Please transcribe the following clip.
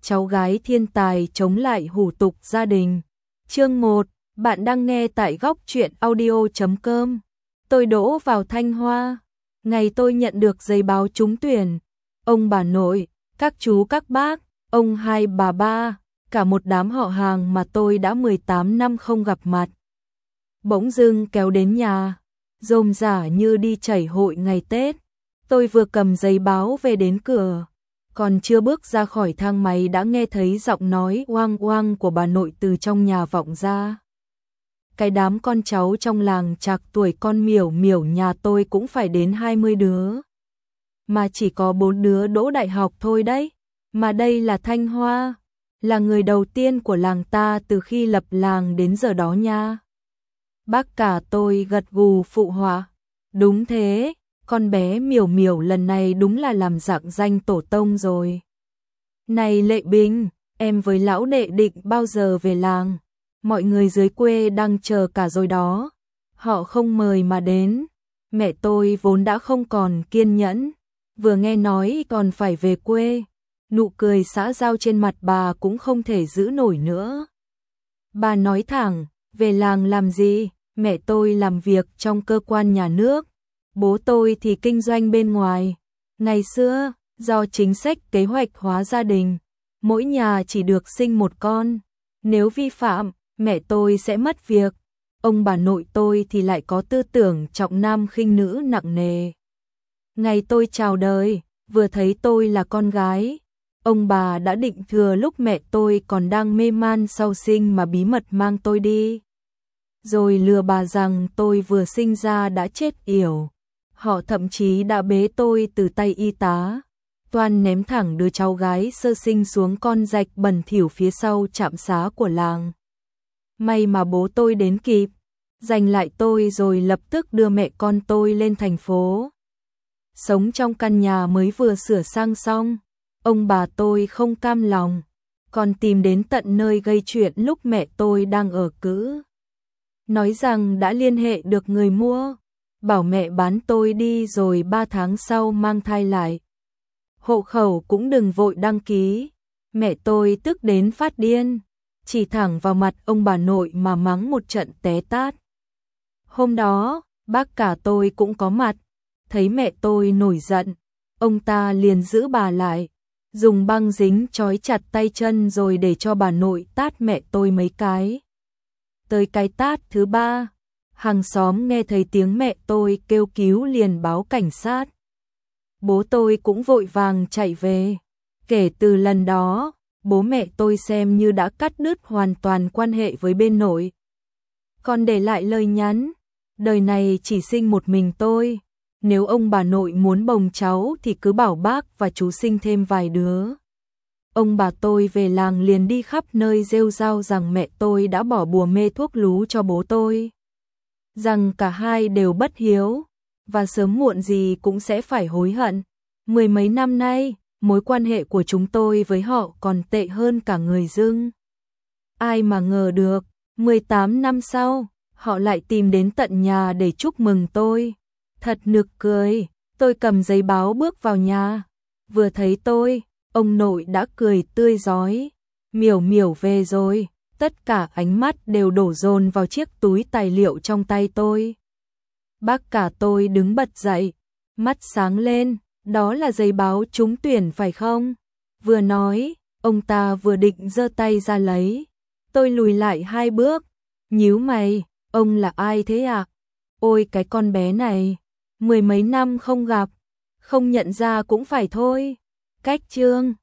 cháu gái thiên tài chống lại hủ tục gia đình. Chương 1, bạn đang nghe tại góc truyện audio.com. Tôi đỗ vào Thanh Hoa. Ngày tôi nhận được giấy báo trúng tuyển, ông bà nội, các chú các bác, ông hai bà ba, cả một đám họ hàng mà tôi đã 18 năm không gặp mặt, bỗng dưng kéo đến nhà, rôm rả như đi chảy hội ngày Tết. Tôi vừa cầm giấy báo về đến cửa, còn chưa bước ra khỏi thang máy đã nghe thấy giọng nói oang oang của bà nội từ trong nhà vọng ra. Cái đám con cháu trong làng trạc tuổi con Miểu Miểu nhà tôi cũng phải đến 20 đứa, mà chỉ có 4 đứa đỗ đại học thôi đấy. Mà đây là Thanh Hoa, là người đầu tiên của làng ta từ khi lập làng đến giờ đó nha. Bác cả tôi gật gù phụ họa. Đúng thế, con bé Miểu Miểu lần này đúng là làm rạng danh tổ tông rồi. Này Lệ Bình, em với lão đệ định bao giờ về làng? Mọi người dưới quê đang chờ cả rồi đó. Họ không mời mà đến. Mẹ tôi vốn đã không còn kiên nhẫn, vừa nghe nói còn phải về quê, nụ cười xã giao trên mặt bà cũng không thể giữ nổi nữa. Bà nói thẳng, về làng làm gì? Mẹ tôi làm việc trong cơ quan nhà nước, bố tôi thì kinh doanh bên ngoài. Ngày xưa, do chính sách kế hoạch hóa gia đình, mỗi nhà chỉ được sinh một con. Nếu vi phạm, mẹ tôi sẽ mất việc. Ông bà nội tôi thì lại có tư tưởng trọng nam khinh nữ nặng nề. Ngày tôi chào đời, vừa thấy tôi là con gái, ông bà đã định thừa lúc mẹ tôi còn đang mê man sau sinh mà bí mật mang tôi đi, rồi lừa bà rằng tôi vừa sinh ra đã chết yểu. Họ thậm chí đã bế tôi từ tay y tá, toan ném thẳng đứa cháu gái sơ sinh xuống con rạch bẩn thỉu phía sau trạm xá của làng. May mà bố tôi đến kịp, giành lại tôi rồi lập tức đưa mẹ con tôi lên thành phố, sống trong căn nhà mới vừa sửa sang xong. Ông bà tôi không cam lòng, còn tìm đến tận nơi gây chuyện lúc mẹ tôi đang ở cữ, nói rằng đã liên hệ được người mua, bảo mẹ bán tôi đi rồi 3 tháng sau mang thai lại. Hộ khẩu cũng đừng vội đăng ký. Mẹ tôi tức đến phát điên, chỉ thẳng vào mặt ông bà nội mà mắng một trận té tát. Hôm đó, bác cả tôi cũng có mặt, thấy mẹ tôi nổi giận, ông ta liền giữ bà lại, dùng băng dính trói chặt tay chân rồi để cho bà nội tát mẹ tôi mấy cái. Tới cái tát thứ 3, hàng xóm nghe thấy tiếng mẹ tôi kêu cứu liền báo cảnh sát. Bố tôi cũng vội vàng chạy về. Kể từ lần đó, bố mẹ tôi xem như đã cắt đứt hoàn toàn quan hệ với bên nội. Còn để lại lời nhắn, đời này chỉ sinh một mình tôi, nếu ông bà nội muốn bồng cháu thì cứ bảo bác và chú sinh thêm vài đứa. Ông bà tôi về làng liền đi khắp nơi rêu rao rằng mẹ tôi đã bỏ bùa mê thuốc lú cho bố tôi, rằng cả hai đều bất hiếu, và sớm muộn gì cũng sẽ phải hối hận. 10 mấy năm nay, mối quan hệ của chúng tôi với họ còn tệ hơn cả người dưng. Ai mà ngờ được, 18 năm sau, họ lại tìm đến tận nhà để chúc mừng tôi. Thật nực cười, tôi cầm giấy báo bước vào nhà, vừa thấy tôi, ông nội đã cười tươi rói. Miểu Miểu về rồi. Tất cả ánh mắt đều đổ dồn vào chiếc túi tài liệu trong tay tôi. Bác cả tôi đứng bật dậy, mắt sáng lên, đó là giấy báo trúng tuyển phải không? Vừa nói, ông ta vừa định giơ tay ra lấy. Tôi lùi lại 2 bước, nhíu mày, ông là ai thế ạ? Ôi cái con bé này, 10 mấy năm không gặp, không nhận ra cũng phải thôi. Cách chương